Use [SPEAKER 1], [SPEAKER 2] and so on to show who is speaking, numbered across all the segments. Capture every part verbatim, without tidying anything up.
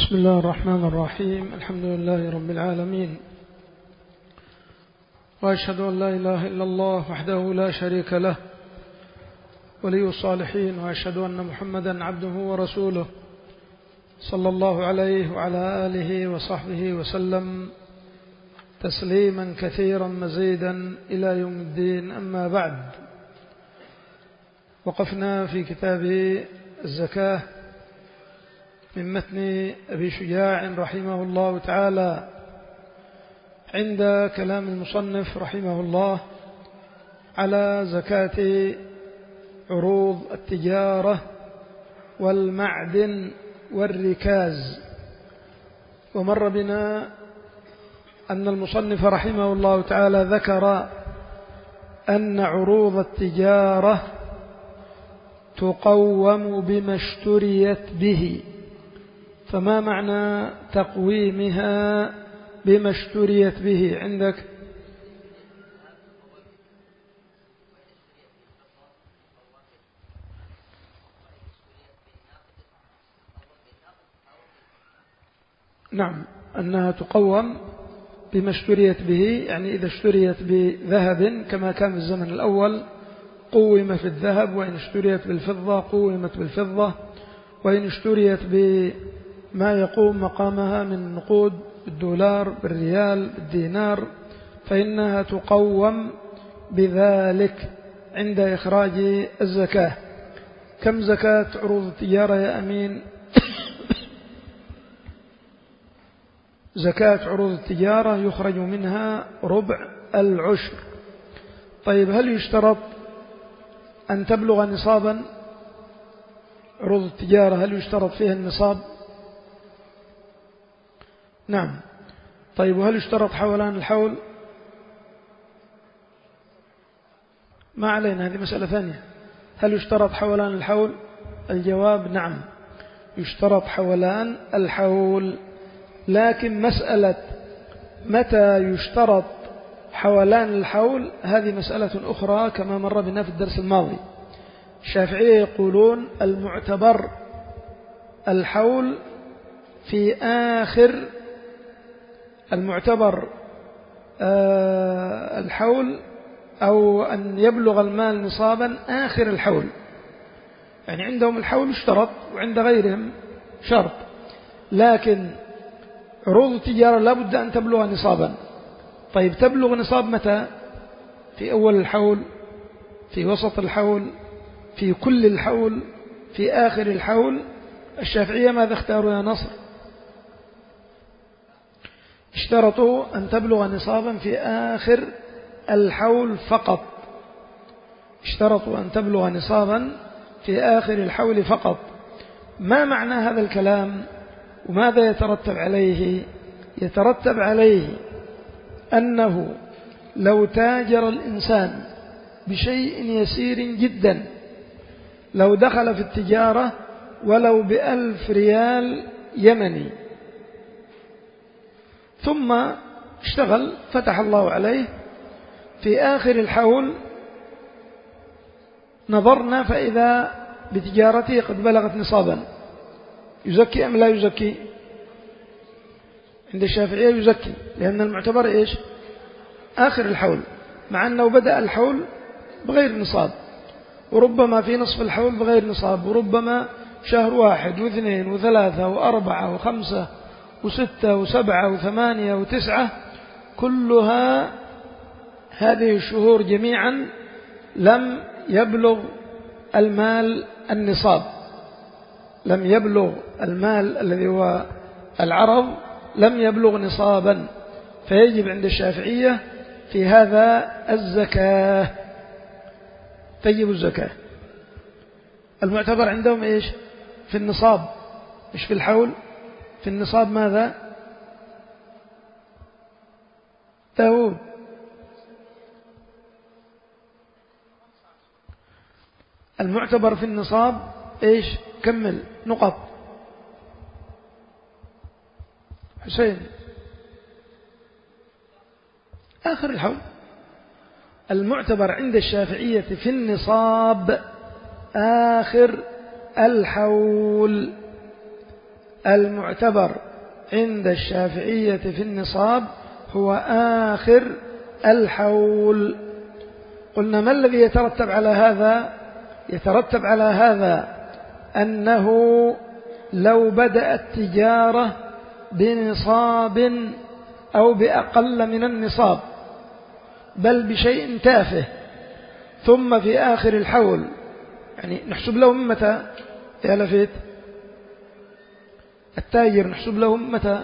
[SPEAKER 1] بسم الله الرحمن الرحيم. الحمد لله رب العالمين، وأشهد أن لا إله إلا الله وحده لا شريك له ولي الصالحين، وأشهد أن محمدا عبده ورسوله صلى الله عليه وعلى آله وصحبه وسلم تسليما كثيرا مزيدا إلى يوم الدين. أما بعد، وقفنا في كتاب الزكاة من متن أبي شجاع رحمه الله تعالى عند كلام المصنف رحمه الله على زكاة عروض التجارة والمعدن والركاز. ومر بنا أن المصنف رحمه الله تعالى ذكر أن عروض التجارة تقوم بما اشتريت به. فما معنى تقويمها بما اشتريت به عندك؟ نعم، أنها تقوم بما اشتريت به، يعني إذا اشتريت بذهب كما كان في الزمن الأول قومت بالذهب، وإن اشتريت بالفضة قومت بالفضة، وإن اشتريت بما يقوم مقامها من نقود بالدولار بالريال بالدينار فإنها تقوم بذلك عند إخراج الزكاة. كم زكاة عروض التجارة يا أمين؟ زكاة عروض التجارة يخرج منها ربع العشر. طيب، هل يشترط أن تبلغ نصابا؟ عروض التجارة هل يشترط فيها النصاب؟ نعم. طيب، وهل يشترط حولان الحول؟ ما علينا، هذه مسألة ثانية. هل يشترط حولان الحول؟ الجواب نعم، يشترط حولان الحول. لكن مسألة متى يشترط حولان الحول هذه مسألة أخرى كما مر بنا في الدرس الماضي. الشافعية يقولون المعتبر الحول في آخر المعتبر آه الحول أو أن يبلغ المال نصابا آخر الحول. يعني عندهم الحول اشترط وعند غيرهم شرط، لكن عروض التجارة لا بد أن تبلغ نصابا. طيب، تبلغ نصاب متى؟ في أول الحول، في وسط الحول، في كل الحول، في آخر الحول؟ الشافعية ماذا اختاروا يا نصر؟ اشترطوا أن تبلغ نصابا في آخر الحول فقط. اشترطوا أن تبلغ نصابا في آخر الحول فقط. ما معنى هذا الكلام وماذا يترتب عليه؟ يترتب عليه أنه لو تاجر الإنسان بشيء يسير جدا، لو دخل في التجارة ولو بألف ريال يمني ثم اشتغل فتح الله عليه في آخر الحول، نظرنا فإذا بتجارته قد بلغت نصابا، يزكي أم لا يزكي؟ عند الشافعية يزكي، لأن المعتبر إيش؟ آخر الحول، مع أنه بدأ الحول بغير نصاب، وربما في نصف الحول بغير نصاب، وربما شهر واحد واثنين وثلاثة وأربعة وخمسة وستة وسبعة وثمانية وتسعة، كلها هذه الشهور جميعا لم يبلغ المال النصاب، لم يبلغ المال الذي هو العرض لم يبلغ نصابا، فيجب عند الشافعية في هذا الزكاة، تجب الزكاة. المعتبر عندهم إيش؟ في النصاب، مش في الحول. في النصاب ماذا؟ داود، المعتبر في النصاب إيش؟ كمل نقط. حسين، آخر الحول. المعتبر عند الشافعية في النصاب آخر الحول، المعتبر عند الشافعية في النصاب هو آخر الحول. قلنا ما الذي يترتب على هذا؟ يترتب على هذا أنه لو بدأ التجارة بنصاب أو بأقل من النصاب بل بشيء تافه ثم في آخر الحول، يعني نحسب له متى يا لفيت التاجر، نحسب له متى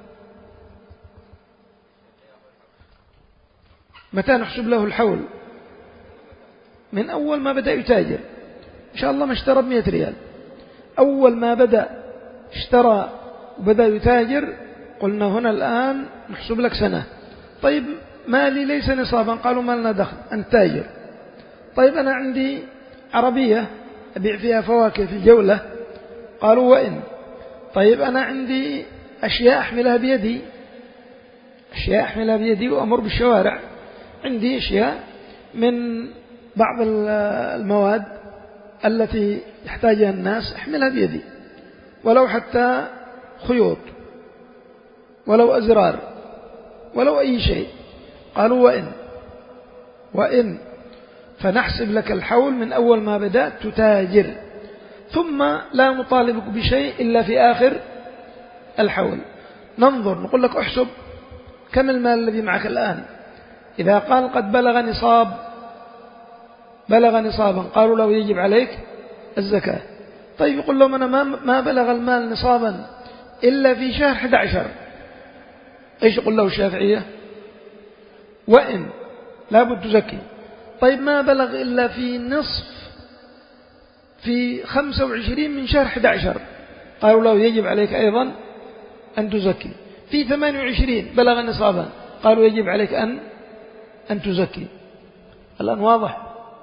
[SPEAKER 1] متى نحسب له الحول؟ من أول ما بدأ يتاجر. إن شاء الله ما اشترى بمئة ريال، أول ما بدأ اشترى وبدأ يتاجر قلنا هنا الآن نحسب لك سنة. طيب مالي ليس نصابا، قالوا ما لنا دخل أنت تاجر. طيب أنا عندي عربية أبيع فيها فواكه في الجولة، قالوا وإن. طيب أنا عندي أشياء أحملها بيدي، أشياء أحملها بيدي وأمر بالشوارع، عندي أشياء من بعض المواد التي يحتاجها الناس أحملها بيدي، ولو حتى خيوط ولو أزرار ولو أي شيء. قالوا وإن وإن فنحسب لك الحول من أول ما بدأت تتاجر، ثم لا نطالبك بشيء إلا في آخر الحول. ننظر نقول لك احسب كم المال الذي معك الآن. إذا قال قد بلغ نصاب بلغ نصابا قالوا له يجب عليك الزكاة. طيب يقول لهم أنا ما بلغ المال نصابا إلا في شهر أحد عشر، إيش يقول له الشافعية؟ وإن لابد تزكي. طيب ما بلغ إلا في نصف في خمسة وعشرين من شهر أحد عشر، قالوا له يجب عليك أيضا أن تزكي. في ثمانية وعشرين بلغ نصابا، قالوا يجب عليك أن أن تزكي. الآن واضح؟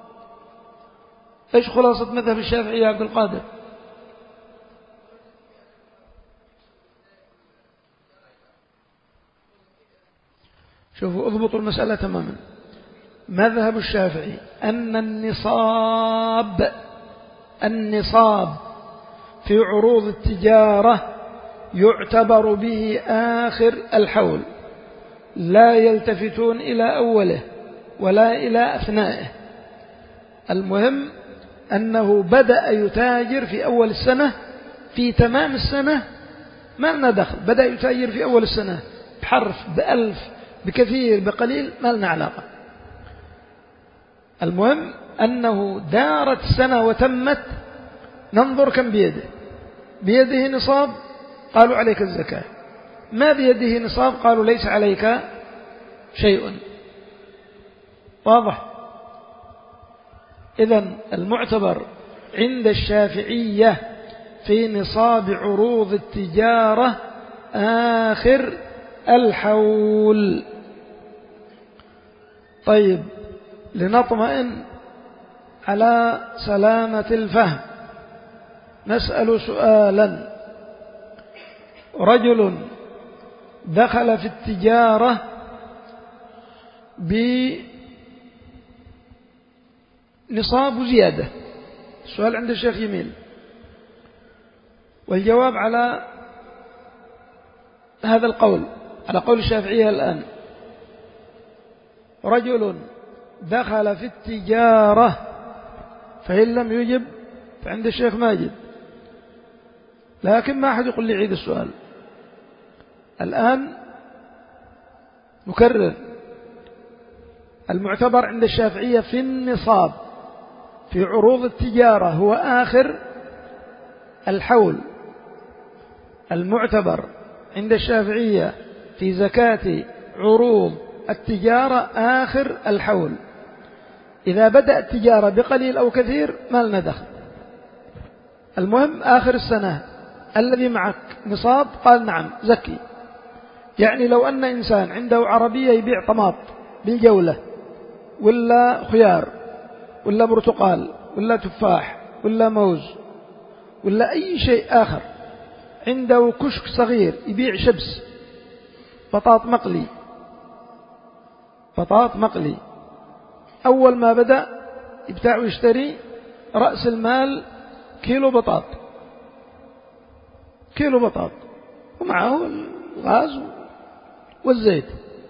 [SPEAKER 1] إيش خلاصة مذهب الشافعي يا عبد القادر؟ شوفوا اضبطوا المسألة تماما. مذهب الشافعي أن النصاب النصاب في عروض التجارة يعتبر به آخر الحول، لا يلتفتون إلى أوله ولا إلى أثنائه. المهم أنه بدأ يتاجر في أول السنة، في تمام السنة ما لنا دخل، بدأ يتاجر في أول السنة بحرف بألف بكثير بقليل ما لنا علاقة. المهم أنه دارت السنة وتمت، ننظر كم بيده. بيده نصاب قالوا عليك الزكاة، ما بيده نصاب قالوا ليس عليك شيء. واضح؟ إذن المعتبر عند الشافعية في نصاب عروض التجارة آخر الحول. طيب لنطمئن على سلامة الفهم نسأل سؤالا. رجل دخل في التجارة بنصاب زيادة، السؤال عند الشيخ يميل، والجواب على هذا القول على قول الشافعية الآن. رجل دخل في التجارة، فإن لم يجب فعند الشيخ ماجد، لكن ما أحد يقول لي عيد السؤال. الآن نكرر، المعتبر عند الشافعية في النصاب في عروض التجارة هو آخر الحول. المعتبر عند الشافعية في زكاة عروض التجارة آخر الحول. إذا بدأ التجارة بقليل أو كثير ما لنا دخل. المهم آخر السنة الذي معك نصاب قال نعم زكي. يعني لو أن إنسان عنده عربية يبيع طماط بالجولة ولا خيار ولا برتقال ولا تفاح ولا موز ولا أي شيء آخر، عنده كشك صغير يبيع شبس بطاط مقلي بطاط مقلي، أول ما بدأ يبتاع ويشتري رأس المال كيلو بطاط، كيلو بطاط ومعه الغاز والزيت.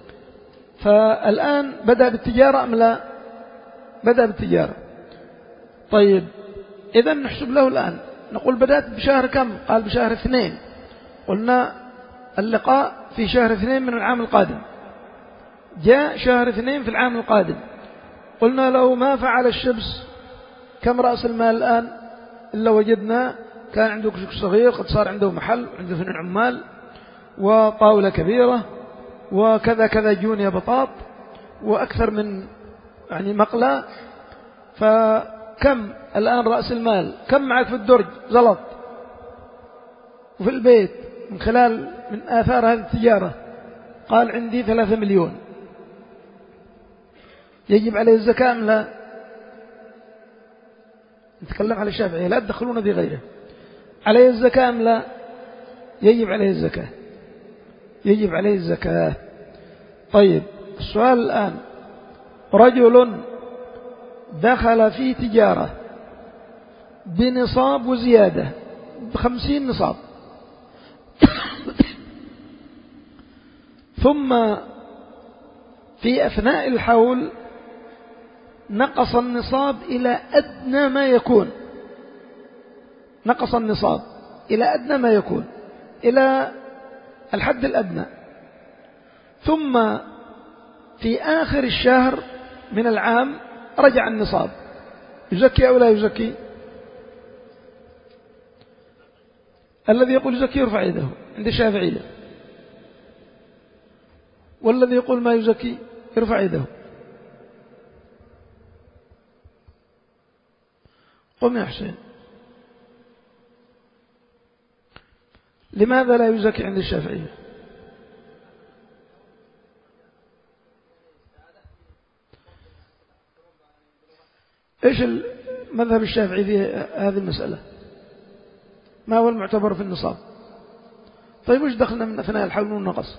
[SPEAKER 1] فالآن بدأ بالتجارة أم لا؟ بدأ بالتجارة. طيب إذا نحسب له الآن، نقول بدأت بشهر كم؟ قال بشهر اثنين. قلنا اللقاء في شهر اثنين من العام القادم. جاء شهر اثنين في العام القادم، قلنا له ما فعل الشبس، كم رأس المال الآن؟ إلا وجدنا كان عنده كشك صغير قد صار عنده محل، عنده اثنين عمال وطاولة كبيرة وكذا كذا جونية بطاط وأكثر من يعني مقلى. فكم الآن رأس المال؟ كم معك في الدرج زلط وفي البيت من خلال من آثار هذه التجارة؟ قال عندي ثلاثة مليون. يجب عليه الزكاة أم لا؟ نتكلم على الشافعي، لا تدخلون في غيره. عليه الزكاة أم لا؟ يجب عليه الزكاة، يجب عليه الزكاة. طيب السؤال الآن، رجل دخل في تجارة بنصاب وزيادة بخمسين نصاب ثم في أثناء الحول نقص النصاب إلى أدنى ما يكون، نقص النصاب إلى أدنى ما يكون، إلى الحد الأدنى، ثم في آخر الشهر من العام رجع النصاب، يزكي أو لا يزكي؟ الذي يقول يزكي يرفع يده عند الشافعية، والذي يقول ما يزكي يرفع يده. قم يا حسين. لماذا لا يزكي عند الشافعية؟ إيش المذهب الشافعي في هذه المسألة؟ ما هو المعتبر في النصاب؟ طيب وش دخلنا من أثناء الحول والنقص؟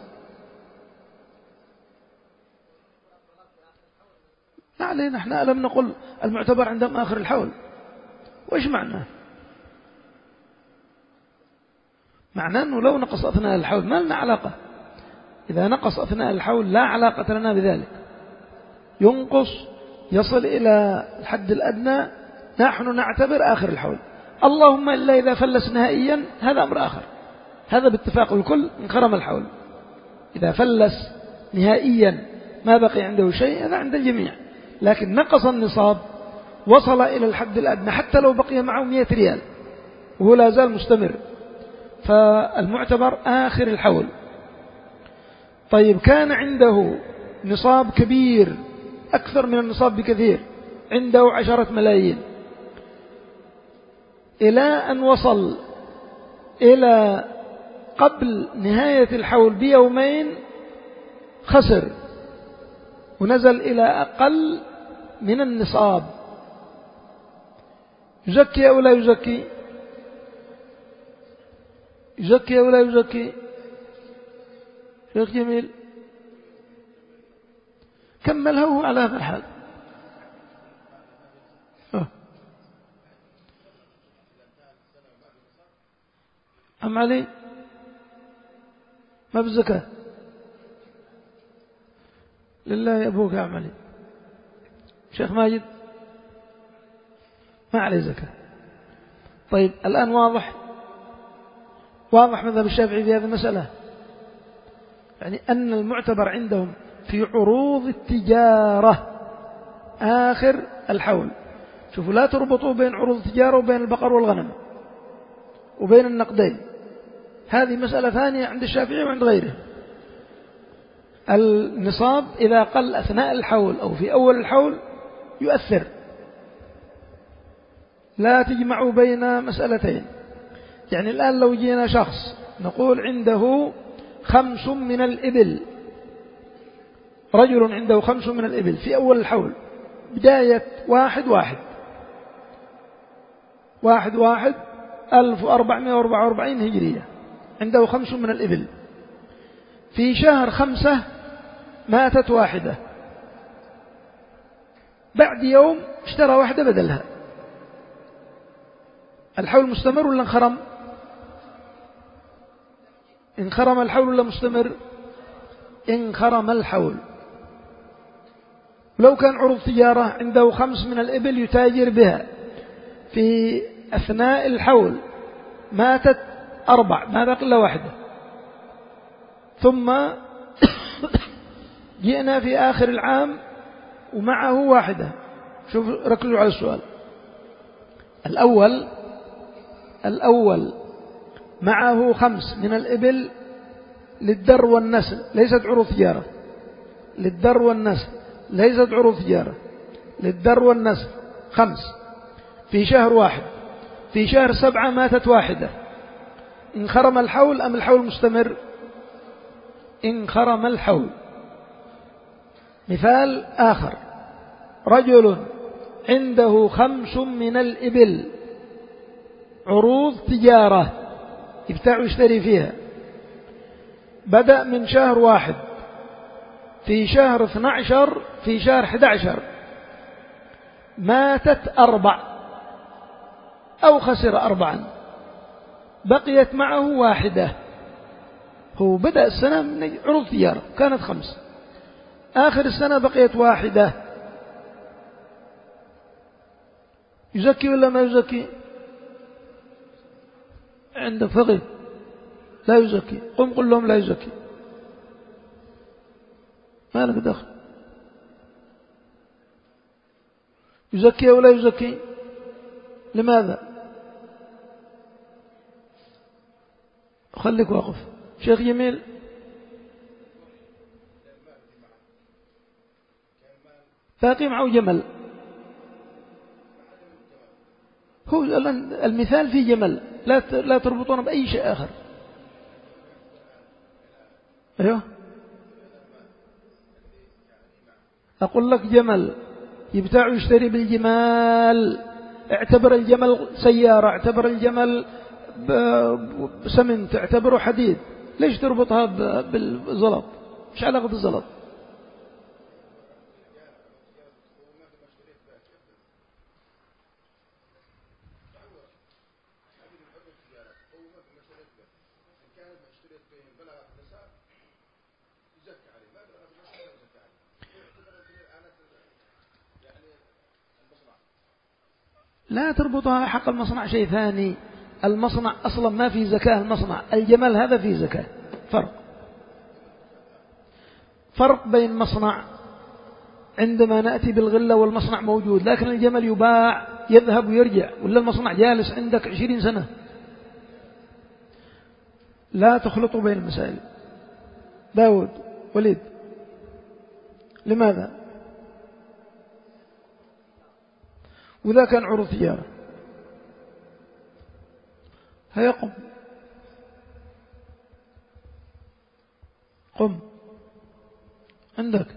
[SPEAKER 1] ما علينا، احنا لم نقل المعتبر عندهم آخر الحول. وإيش معناه؟ معناه أنه لو نقص أثناء الحول ما لنا علاقة. إذا نقص أثناء الحول لا علاقة لنا بذلك، ينقص يصل إلى الحد الأدنى، نحن نعتبر آخر الحول. اللهم إلا إذا فلس نهائيا هذا أمر آخر، هذا باتفاق الكل من خرم الحول. إذا فلس نهائيا ما بقي عنده شيء هذا عند الجميع، لكن نقص النصاب وصل إلى الحد الأدنى حتى لو بقي معه مئة ريال وهو لا زال مستمر، فالمعتبر آخر الحول. طيب كان عنده نصاب كبير أكثر من النصاب بكثير، عنده عشرة ملايين، إلى أن وصل إلى قبل نهاية الحول بيومين خسر ونزل إلى أقل من النصاب، يزكي أو لا يزكي؟ يزكي أو لا يزكي؟ شيخ جميل كملها وهو على هذا الحال. أه. أم علي ما بالزكاة؟ لله يا أبوك يا عملي. شيخ ماجد ما عليه زكاة. طيب الآن واضح واضح مذهب الشافعي في هذه المسألة، يعني أن المعتبر عندهم في عروض التجارة آخر الحول. شوفوا لا تربطوا بين عروض التجارة وبين البقر والغنم وبين النقدين، هذه مسألة ثانية عند الشافعي وعند غيره. النصاب إذا قل أثناء الحول أو في أول الحول يؤثر، لا تجمعوا بين مسألتين. يعني الآن لو جينا شخص نقول عنده خمس من الإبل، رجل عنده خمس من الإبل في أول الحول بداية واحد واحد واحد واحد ألف وأربعمائة وأربعة وأربعين هجرية، عنده خمس من الإبل. في شهر خمسة ماتت واحدة، بعد يوم اشترى واحدة بدلها، الحول مستمر ولا انخرم؟ انخرم الحول ولا مستمر؟ انخرم الحول. لو كان عروض تجارة عنده خمس من الإبل يتاجر بها، في أثناء الحول ماتت أربع، ما بقي إلا واحدة، ثم جئنا في آخر العام ومعه واحدة. شوف ركزوا على السؤال الأول. الأول معه خمس من الإبل للدر والنسل، ليست عروض تجارة، للدر والنسل، ليست عروض تجارة، للدر والنسل، خمس في شهر واحد. في شهر سبعة ماتت واحدة، انخرم الحول أم الحول مستمر؟ انخرم الحول. مثال آخر، رجل عنده خمس من الإبل عروض تجارة يبتاع ويشتري فيها، بدأ من شهر واحد، في شهر اثني عشر في شهر أحد عشر ماتت أربع أو خسر أربعا، بقيت معه واحدة. هو بدأ السنة من عروض تجارة كانت خمس، آخر السنة بقيت واحدة، يزكي ولا ما يزكي؟ عندك فقه لا يزكي، قم قل لهم لا يزكي، ما لك دخل. يزكي ولا يزكي؟ لماذا؟ خليك واقف شيخ جميل. باقي معه جمل، هو المثال في جمل، لا لا تربطونه بأي شيء آخر. أيوه أقول لك جمل يبتاع ويشتري بالجمال، اعتبر الجمل سيارة، اعتبر الجمل بسمنت، اعتبره حديد، ليش تربطها بالزلط؟ مش علاقة بالزلط. لا تربطها، حق المصنع شيء ثاني. المصنع أصلا ما في زكاة، المصنع الجمل هذا فيه زكاة. فرق فرق بين مصنع عندما نأتي بالغلة والمصنع موجود، لكن الجمل يباع يذهب ويرجع، ولا المصنع جالس عندك عشرين سنة. لا تخلطوا بين المسائل. داود وليد، لماذا؟ وإذا كان عروض تجارة هيا قم قم عندك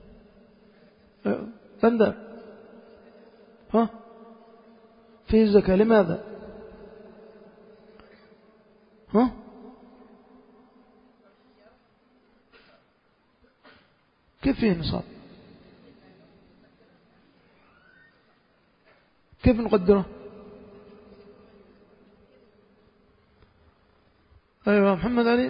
[SPEAKER 1] بندر، ها في الزكاة، لماذا؟ ها كيف فيه نصاب؟ كيف نقدره؟ أيوة محمد علي،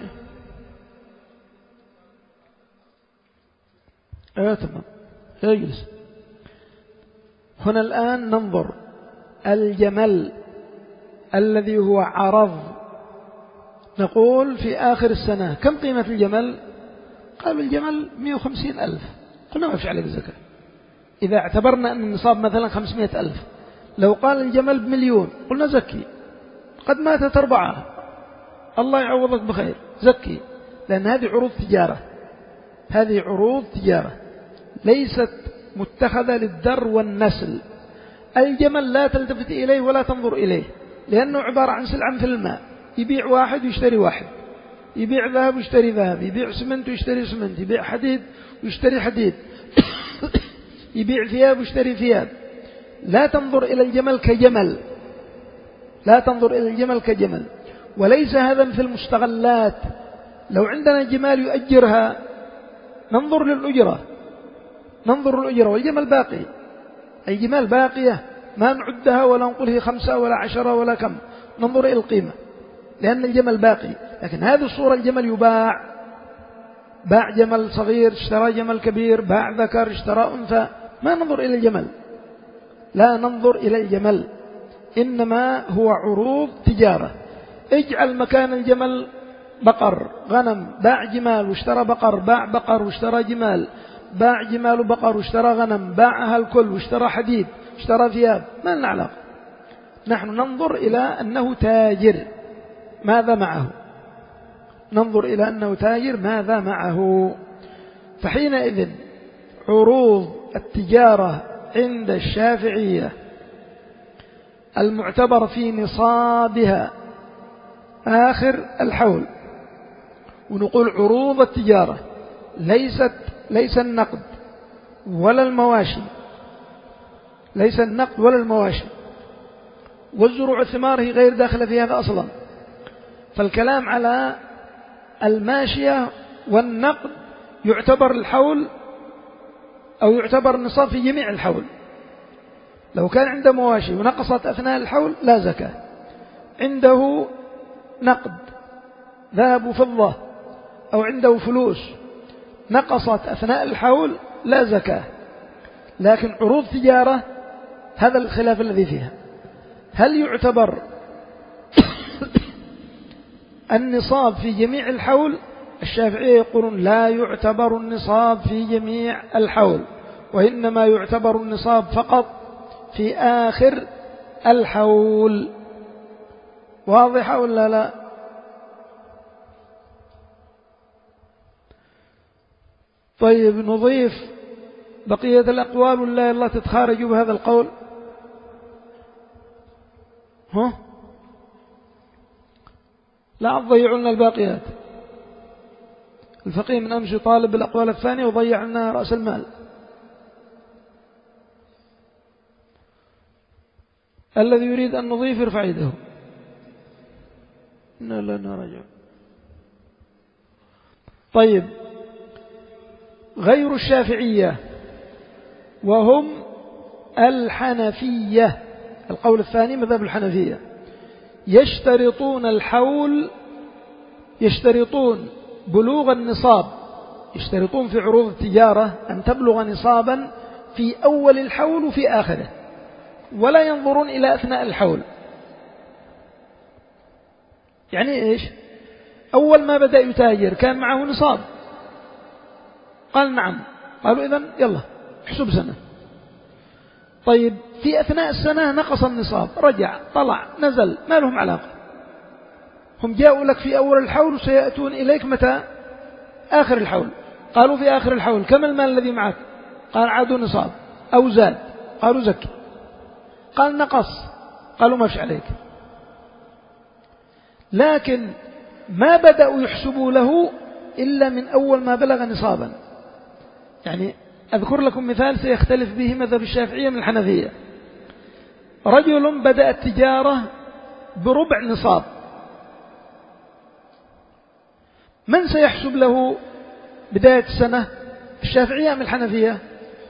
[SPEAKER 1] أيوة تمام، اجلس. هنا الآن ننظر الجمل الذي هو عرض، نقول في آخر السنة كم قيمة الجمل؟ قالوا الجمل مئة وخمسين ألف، قلنا ما فيش عليك الزكاة. إذا اعتبرنا أن النصاب مثلا خمسمائة ألف، لو قال الجمل بمليون قلنا زكي، قد ماتت أربعة الله يعوضك بخير، زكي، لأن هذه عروض تجارة، هذه عروض تجارة ليست متخذة للدر والنسل. الجمل لا تلتفت إليه ولا تنظر إليه، لأنه عبارة عن سلعة مثل الماء، يبيع واحد ويشتري واحد، يبيع ذهب ويشتري ذهب، يبيع سمنت ويشتري سمنت، يبيع حديد ويشتري حديد يبيع ثياب ويشتري ثياب. لا تنظر إلى الجمل كجمل، لا تنظر إلى الجمل كجمل. وليس هذا في المستغلات، لو عندنا جمال يؤجرها ننظر للأجرة، ننظر للأجرة، والجمل باقي، الجمال باقية ما نعدها ولا نقول هي خمسة ولا عشرة ولا كم، ننظر إلى القيمة، لأن الجمل باقي. لكن هذه الصورة الجمل يباع، باع جمل صغير اشترى جمل كبير، باع ذكر اشترى أنثى، ما ننظر إلى الجمل، لا ننظر إلى الجمل، إنما هو عروض تجارة. اجعل مكان الجمل بقر غنم، باع جمال واشترى بقر، باع بقر واشترى جمال، باع جمال وبقر واشترى غنم، باعها الكل واشترى حديد اشترى ثياب، ما لنا علاقة. نحن ننظر إلى أنه تاجر ماذا معه، ننظر إلى أنه تاجر ماذا معه. فحينئذ عروض التجارة عند الشافعية المعتبر في نصابها آخر الحول، ونقول عروض التجارة ليست ليس النقد ولا المواشي، ليس النقد ولا المواشي، والزروع الثمار هي غير داخلة في هذا أصلا. فالكلام على الماشية والنقد يعتبر الحول أو يعتبر النصاب في جميع الحول. لو كان عنده مواشي ونقصت أثناء الحول لا زكاة، عنده نقد ذهب وفضة أو عنده فلوس نقصت أثناء الحول لا زكاة. لكن عروض تجارة هذا الخلاف الذي فيها، هل يعتبر النصاب في جميع الحول؟ الشافعية يقولون لا يعتبر النصاب في جميع الحول، وإنما يعتبر النصاب فقط في آخر الحول. واضحة ولا لا؟ طيب نضيف بقية الأقوال ولا الله تتخارجوا بهذا القول؟ ها؟ لا تضيعوا لنا الباقيات. الفقيه من أمس يطالب بالأقوال الثانية وضيع لنا رأس المال. الذي يريد أن نضيف يرفع يده. لا لا نرجع. طيب غير الشافعية وهم الحنفية، القول الثاني مذهب الحنفية، يشترطون الحول، يشترطون بلوغ النصاب، يشترطون في عروض التجارة أن تبلغ نصابا في أول الحول وفي آخره، ولا ينظرون إلى أثناء الحول. يعني إيش؟ أول ما بدأ يتاجر كان معه نصاب، قال نعم، قالوا إذن يلا احسب سنة. طيب في أثناء السنة نقص النصاب، رجع طلع نزل، ما لهم علاقة، هم جاءوا لك في أول الحول وسيأتون إليك متى؟ آخر الحول. قالوا في آخر الحول كم المال الذي معك؟ قال عادوا نصاب أو زاد، قالوا زكي، قال نقص، قالوا ما فيش عليك. لكن ما بدأوا يحسبوا له إلا من أول ما بلغ نصابا. يعني أذكر لكم مثال سيختلف به مذهب الشافعية من الحنفية. رجل بدأ التجارة بربع نصاب، من سيحسب له بداية السنة؟ الشافعية أم الحنفية؟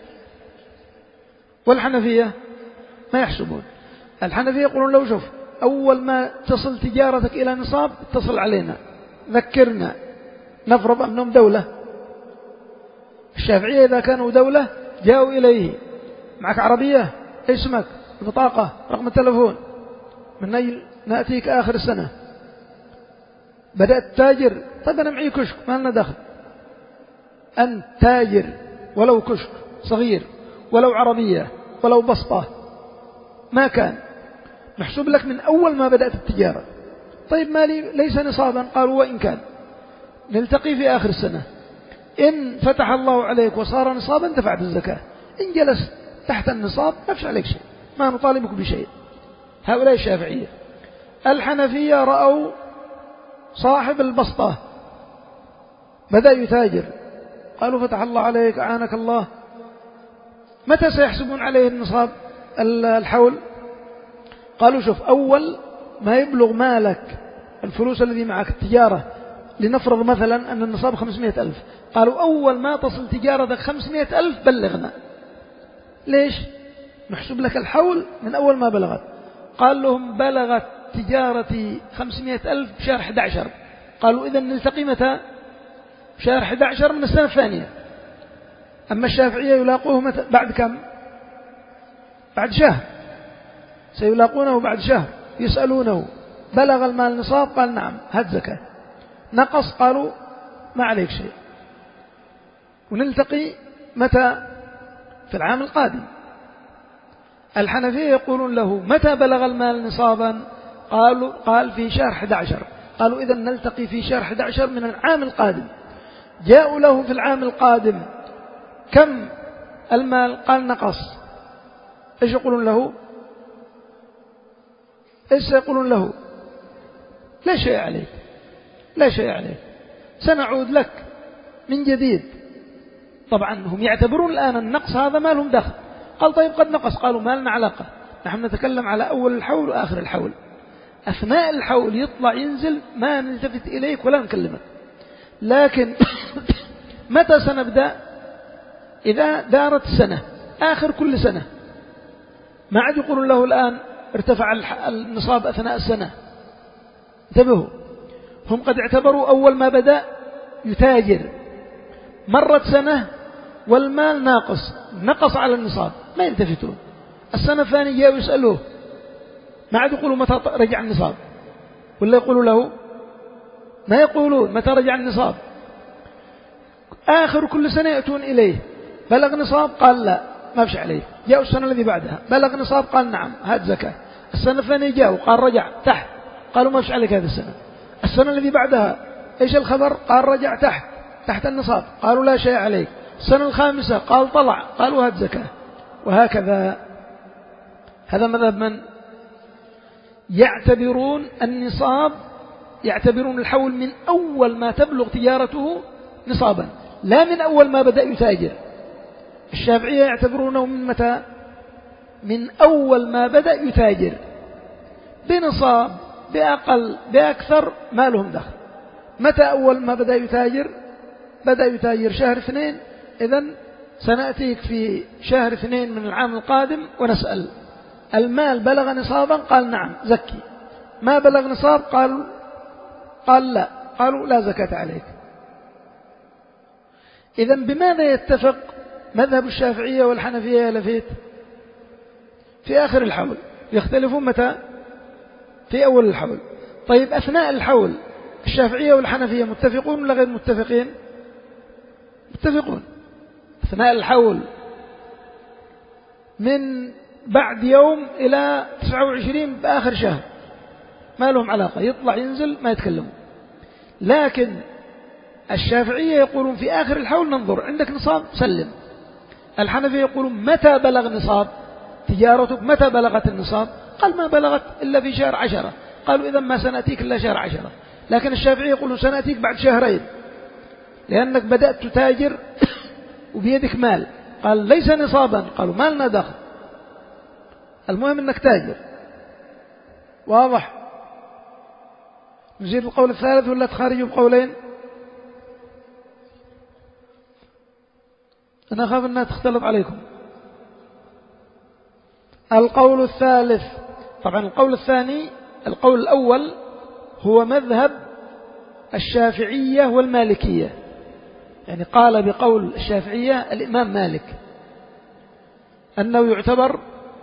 [SPEAKER 1] والحنفية ما يحسبون. الحنفية يقولون لو شوف أول ما تصل تجارتك إلى نصاب اتصل علينا ذكرنا، نفرض أنهم دولة. الشافعية إذا كانوا دولة جاءوا إليه، معك عربية، اسمك، البطاقة، رقم التلفون، من أين نأتيك آخر السنة؟ بدأت تاجر، طيب أنا معي كشك ما لنا دخل، أنت تاجر ولو كشك صغير ولو عربية ولو بسطة ما كان، نحسب لك من أول ما بدأت التجارة. طيب مالي ليس نصابا، قالوا وإن كان نلتقي في آخر السنة، إن فتح الله عليك وصار نصابا دفعت الزكاة، إن جلست تحت النصاب ما فيش عليك شيء، ما نطالبك بشيء. هؤلاء الشافعية. الحنفية رأوا صاحب البسطة بدأ يتاجر، قالوا فتح الله عليك أعانك الله، متى سيحسبون عليه النصاب الحول؟ قالوا شوف أول ما يبلغ مالك الفلوس الذي معك التجارة، لنفرض مثلا أن النصاب خمسمائة ألف، قالوا أول ما تصل تجارتك خمسمائة ألف بلغنا. ليش؟ نحسب لك الحول من أول ما بلغت. قال لهم بلغت تجارتي خمسمائة ألف بشهر أحد عشر، قالوا إذا نلتقي متى؟ شهر أحد عشر من السنة الثانية. أما الشافعية يلاقوه متى؟ بعد كم؟ بعد شهر، سيلاقونه بعد شهر. يسألونه بلغ المال نصاب؟ قال نعم، هات زكاة. نقص؟ قالوا ما عليك شيء. ونلتقي متى؟ في العام القادم. الحنفية يقولون له متى بلغ المال نصابا؟ قالوا قال في شهر أحد عشر. قالوا إذا نلتقي في شهر أحد عشر من العام القادم. جاءوا له في العام القادم كم المال؟ قال نقص. إيش يقولون له؟ إيش يقولون له؟ لا شيء عليك، لا شيء عليك، سنعود لك من جديد. طبعا هم يعتبرون الآن النقص هذا ما لهم دخل. قال طيب قد نقص. قالوا ما لنا علاقة، نحن نتكلم على أول الحول وآخر الحول. أثناء الحول يطلع ينزل ما نلتفت إليك ولا نكلمك. لكن متى سنبدأ؟ إذا دارت سنة، آخر كل سنة. ما عاد يقولون له الآن ارتفع النصاب أثناء السنة. انتبهوا، هم قد اعتبروا أول ما بدأ يتاجر، مرت سنة والمال ناقص، نقص على النصاب، ما يلتفتون. السنة الثانية جاءوا يسألوه، ما عاد يقولوا متى رجع النصاب، ولا يقولوا له ما يقولون متى رجع النصاب. آخر كل سنة يأتون إليه، بلغ نصاب؟ قال لا ما فيش عليه. جاءوا السنة الذي بعدها، بلغ نصاب؟ قال نعم هات زكاة. السنة الثانية جاءوا قال رجع تحت، قالوا ما فيش عليك هذه السنة. السنة الذي بعدها إيش الخبر؟ قال رجع تحت تحت النصاب، قالوا لا شيء عليك. السنة الخامسة قال طلع، قالوا هات زكاة. وهكذا. هذا مذهب من؟ يعتبرون النصاب، يعتبرون الحول من أول ما تبلغ تجارته نصابا، لا من أول ما بدأ يتاجر. الشافعية يعتبرونه من متى؟ من أول ما بدأ يتاجر، بنصاب بأقل بأكثر ما لهم دخل. متى أول ما بدأ يتاجر؟ بدأ يتاجر شهر اثنين، إذن سنأتيك في شهر اثنين من العام القادم ونسأل المال بلغ نصابا؟ قال نعم زكي. ما بلغ نصاب؟ قالوا قال لا، قالوا لا زكاة عليك. إذن بماذا يتفق مذهب الشافعية والحنفية يا لفيت؟ في آخر الحول. يختلفون متى؟ في أول الحول. طيب أثناء الحول الشافعية والحنفية متفقون ولا غير متفقين؟ متفقون. أثناء الحول من بعد يوم إلى تسعة وعشرين بآخر شهر ما لهم علاقة، يطلع ينزل ما يتكلمون. لكن الشافعية يقولون في آخر الحول ننظر عندك نصاب سلم. الحنفية يقولون متى بلغ نصاب تجارتك؟ متى بلغت النصاب؟ قال ما بلغت إلا في شهر عشرة. قالوا إذا ما سنأتيك إلا شهر عشرة. لكن الشافعية يقولون سنأتيك بعد شهرين لأنك بدأت تتاجر وبيدك مال. قال ليس نصابا. قالوا ما لنا دخل، المهم أنك تاجر. واضح؟ نزيد القول الثالث ولا تخارجوا بقولين؟ أنا أخاف أنها تختلط عليكم. القول الثالث، طبعا القول الثاني، القول الأول هو مذهب الشافعية والمالكية، يعني قال بقول الشافعية الإمام مالك أنه يعتبر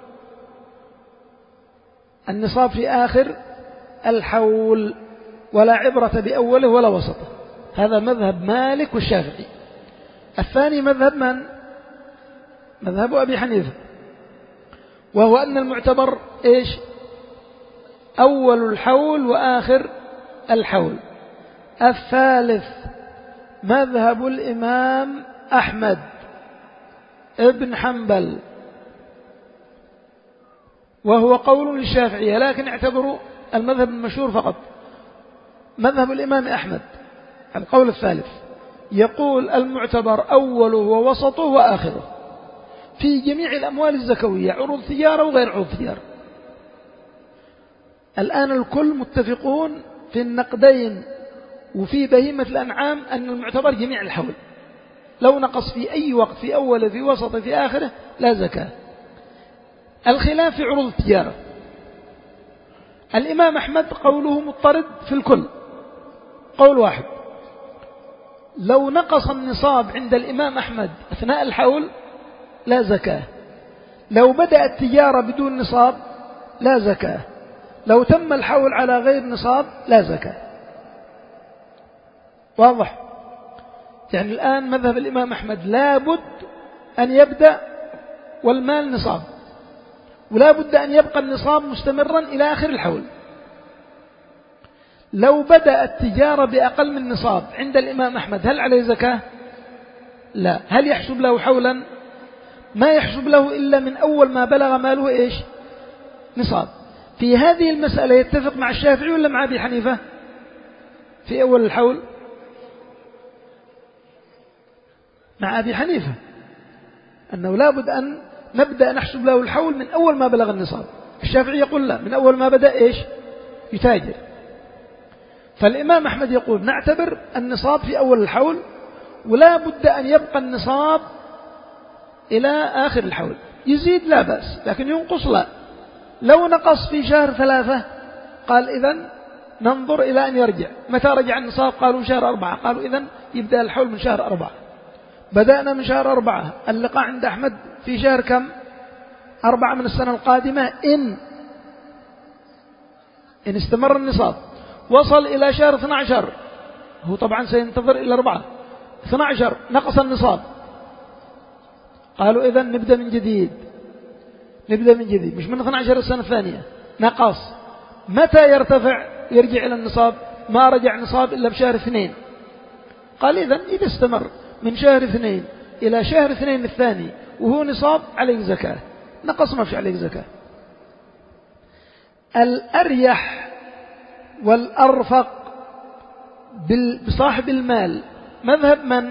[SPEAKER 1] النصاب في آخر الحول ولا عبرة بأوله ولا وسطه. هذا مذهب مالك والشافعي. الثاني مذهب من؟ مذهب أبي حنيفة، وهو أن المعتبر إيش؟ أول الحول وآخر الحول. الثالث مذهب الإمام أحمد ابن حنبل، وهو قول للشافعية، لكن اعتبروا المذهب المشهور فقط. مذهب الإمام أحمد القول الثالث يقول المعتبر أوله ووسطه وآخره في جميع الأموال الزكوية، عروض تجارة وغير عروض تجارة. الآن الكل متفقون في النقدين وفي بهيمة الأنعام أن المعتبر جميع الحول، لو نقص في أي وقت في أوله في وسطه في آخره لا زكاة. الخلاف في عروض التجارة. الإمام أحمد قوله مضطرد في الكل، قول واحد. لو نقص النصاب عند الإمام أحمد أثناء الحول لا زكاة. لو بدأ التجارة بدون نصاب لا زكاة. لو تم الحول على غير نصاب لا زكاة. واضح؟ يعني الآن مذهب الإمام أحمد لابد أن يبدأ والمال نصاب، ولا بد أن يبقى النصاب مستمرا إلى آخر الحول. لو بدأ التجارة بأقل من نصاب عند الإمام أحمد هل عليه زكاة؟ لا. هل يحسب له حولا؟ ما يحسب له إلا من أول ما بلغ ماله إيش؟ نصاب. في هذه المسألة يتفق مع الشافعي ولا مع أبي حنيفة في أول الحول؟ مع أبي حنيفة، أنه لابد أن نبدأ نحسب له الحول من أول ما بلغ النصاب. الشافعي يقول لا، من أول ما بدأ إيش؟ يتاجر. فالإمام أحمد يقول نعتبر النصاب في أول الحول، ولا بد أن يبقى النصاب إلى آخر الحول. يزيد لا بأس، لكن ينقص لا. لو نقص في شهر ثلاثة قال إذن ننظر إلى أن يرجع. متى رجع النصاب؟ قالوا شهر أربعة. قالوا إذن يبدأ الحول من شهر أربعة. بدأنا من شهر أربعة، اللقاء عند أحمد في شهر كم؟ أربعة من السنة القادمة إن إن استمر النصاب. وصل إلى شهر اثني عشر، هو طبعا سينتظر إلى أربعة. اثني عشر نقص النصاب، قالوا إذن نبدأ من جديد. نبدأ من جديد، مش من اثني عشر السنة الثانية، نقص. متى يرتفع يرجع إلى النصاب؟ ما رجع نصاب إلا بشهر اثنين. قال إذن إذا استمر من شهر اثنين إلى شهر اثنين الثاني وهو نصاب عليك زكاة، نقص ما في عليك زكاة. الأريح والأرفق بصاحب المال مذهب من؟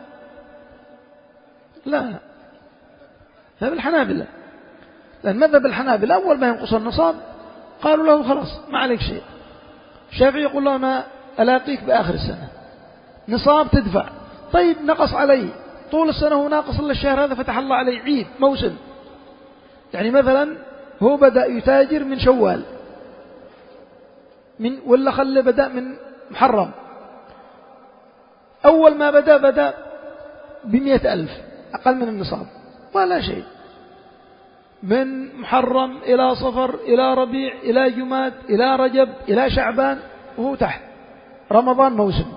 [SPEAKER 1] لا، مذهب الحنابلة. لأن مذهب الحنابلة أول ما ينقص النصاب قالوا له خلاص ما عليك شيء. الشافعي يقول له أنا ألاقيك بآخر السنة، نصاب تدفع. طيب نقص علي طول السنة، هو ناقص إلا الشهر هذا فتح الله عليه عيد موسم. يعني مثلا هو بدأ يتاجر من شوال، من ولا خلى بدأ من محرم. أول ما بدأ بدأ بمئة ألف أقل من النصاب ولا شيء. من محرم إلى صفر إلى ربيع إلى جماد إلى رجب إلى شعبان وهو تحت. رمضان موسم،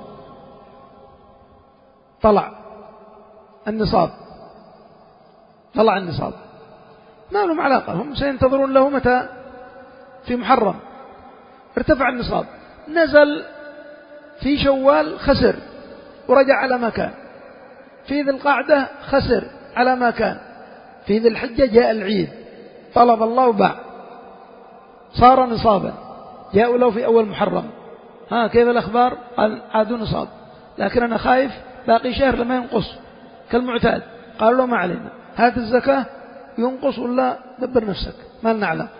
[SPEAKER 1] طلع النصاب، طلع النصاب، ما لهم علاقة، هم سينتظرون له متى؟ في محرم ارتفع النصاب، نزل في شوال خسر ورجع على ما كان، في ذي القعدة خسر على ما كان، في ذي الحجة جاء العيد طلب الله وباع صار نصابا. جاءوا له في أول محرم، ها كيف الأخبار؟ قال عادوا نصاب، لكن أنا خايف باقي شهر لما ينقص كالمعتاد. قالوا له ما علينا، هات الزكاة ينقص ولا دبر نفسك ما لنا علاقة.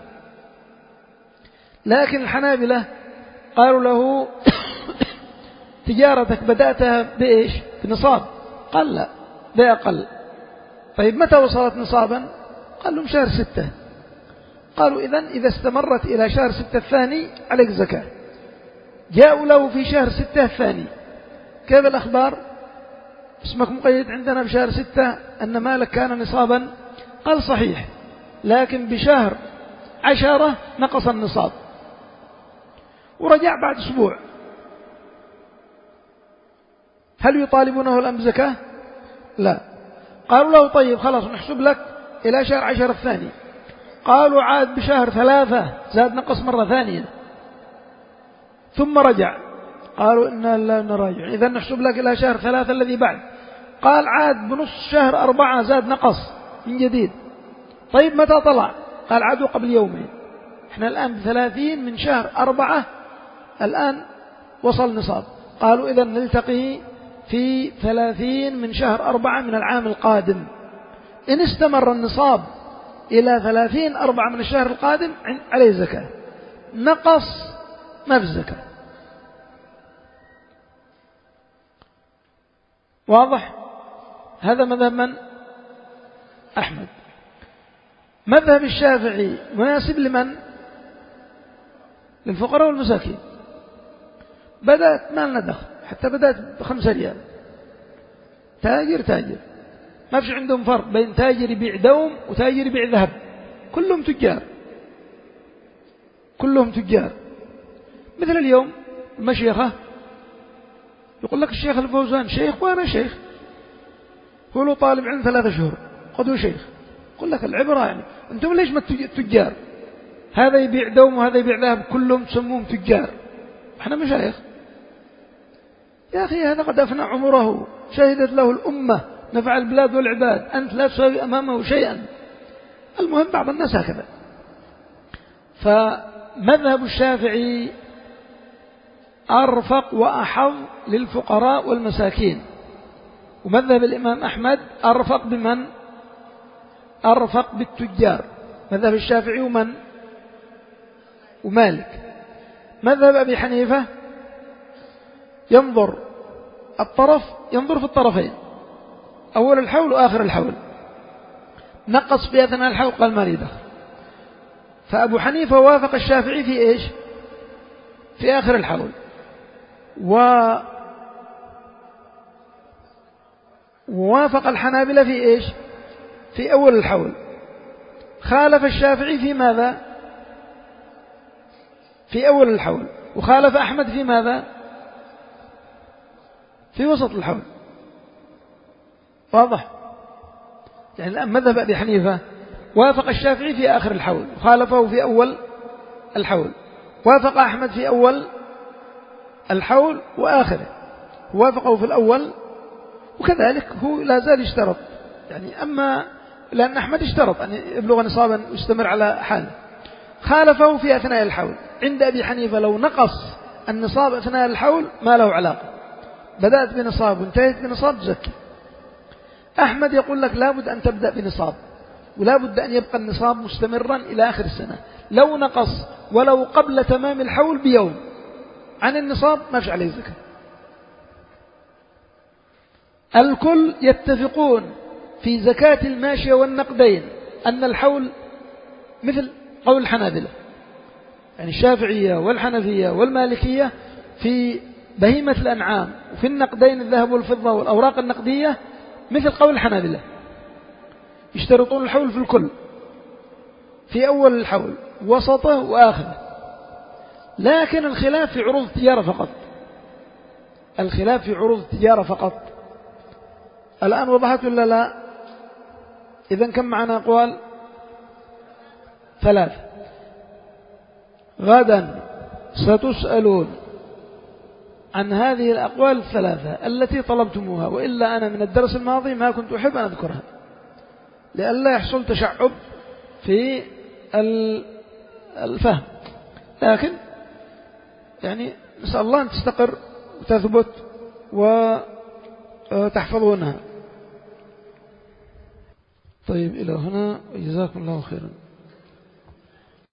[SPEAKER 1] لكن الحنابلة قالوا له تجارتك بدأتها بإيش؟ بنصاب. قال لا، بأقل. طيب متى وصلت نصابا؟ قال لهم شهر ستة. قالوا إذن إذا استمرت إلى شهر ستة الثاني عليك زكاة. جاءوا له في شهر ستة الثاني، كيف الأخبار؟ اسمك مقيد عندنا بشهر ستة أن مالك كان نصابا. قال صحيح، لكن بشهر عشرة نقص النصاب. ورجع بعد أسبوع، هل يطالبونه الآن بزكاة؟ لا. قالوا له طيب خلاص نحسب لك إلى شهر عشر الثاني. قالوا عاد بشهر ثلاثة، زاد نقص مرة ثانية، ثم رجع. قالوا إنا لا نراجع، إذا نحسب لك إلى شهر ثلاثة الذي بعد. قال عاد بنص شهر أربعة زاد نقص من جديد. طيب متى طلع؟ قال عادوا قبل يومين. احنا الآن بثلاثين من شهر أربعة، الآن وصل نصاب. قالوا إذا نلتقي في ثلاثين من شهر أربعة من العام القادم. إن استمر النصاب إلى ثلاثين أربعة من الشهر القادم عليه زكاة، نقص ما في الزكاة. واضح؟ هذا مذهب من؟ أحمد. مذهب الشافعي مناسب لمن؟ للفقراء والمساكين. بدأت ما لنا دخل، حتى بدأت بخمسة ريال، تاجر تاجر، ما فيش عندهم فرق بين تاجر يبيع دوم وتاجر يبيع ذهب، كلهم تجار، كلهم تجار. مثل اليوم المشيخة يقول لك الشيخ الفوزان شيخ وأنا شيخ، هو له طالب علم ثلاثة شهور قدوا شيخ. يقول لك العبرة يعني أنتم ليش ما تجار؟ هذا يبيع دوم وهذا يبيع ذهب، كلهم تسموهم تجار، احنا مشايخ. يا أخي هذا قد أفنى عمره، شهدت له الأمة، نفع البلاد والعباد، أنت لا تساوي أمامه شيئا. المهم بعض الناس هكذا. فمذهب الشافعي أرفق وأحظ للفقراء والمساكين، ومذهب الإمام أحمد أرفق بمن؟ أرفق بالتجار. مذهب الشافعي ومن؟ ومالك. مذهب أبي حنيفة ينظر الطرف، ينظر في الطرفين، أول الحول وآخر الحول، نقص في أثناء الحول قال ما لي دخل. فأبو حنيفة وافق الشافعي في إيش؟ في آخر الحول، ووافق الحنابلة في إيش؟ في أول الحول. خالف الشافعي في ماذا؟ في أول الحول. وخالف أحمد في ماذا؟ في وسط الحول. واضح؟ يعني الآن مذهب أبي حنيفة وافق الشافعي في آخر الحول، وخالفه في أول الحول. وافق أحمد في أول الحول وآخره، وافقه في الأول، وكذلك هو لا زال يشترط. يعني أما لأن أحمد اشترط أن يبلغ نصابا ويستمر على حاله، خالفه في أثناء الحول. عند أبي حنيفة لو نقص النصاب أثناء الحول ما له علاقة، بدأت بنصاب وانتهت بنصاب زكي. أحمد يقول لك لابد أن تبدأ بنصاب، ولابد أن يبقى النصاب مستمرا إلى آخر السنة، لو نقص ولو قبل تمام الحول بيوم عن النصاب ما فيش عليه زكاة. الكل يتفقون في زكاة الماشية والنقدين أن الحول مثل قول الحنابلة، يعني الشافعية والحنفية والمالكية في بهيمة الأنعام وفي النقدين الذهب والفضة والأوراق النقدية مثل قول الحنابلة، يشترطون الحول في الكل، في أول الحول وسطه وآخره. لكن الخلاف في عروض التجارة فقط، الخلاف في عروض التجارة فقط. الآن وضحت ولا لا؟ إذن كم معنا أقوال؟ ثلاث. غدا ستسألون عن هذه الأقوال الثلاثة التي طلبتموها، وإلا أنا من الدرس الماضي ما كنت أحب أن أذكرها لئلا يحصل تشعب في الفهم، لكن يعني نسأل الله أن تستقر وتثبت وتحفظونها. طيب إلى هنا، جزاكم الله خيرا.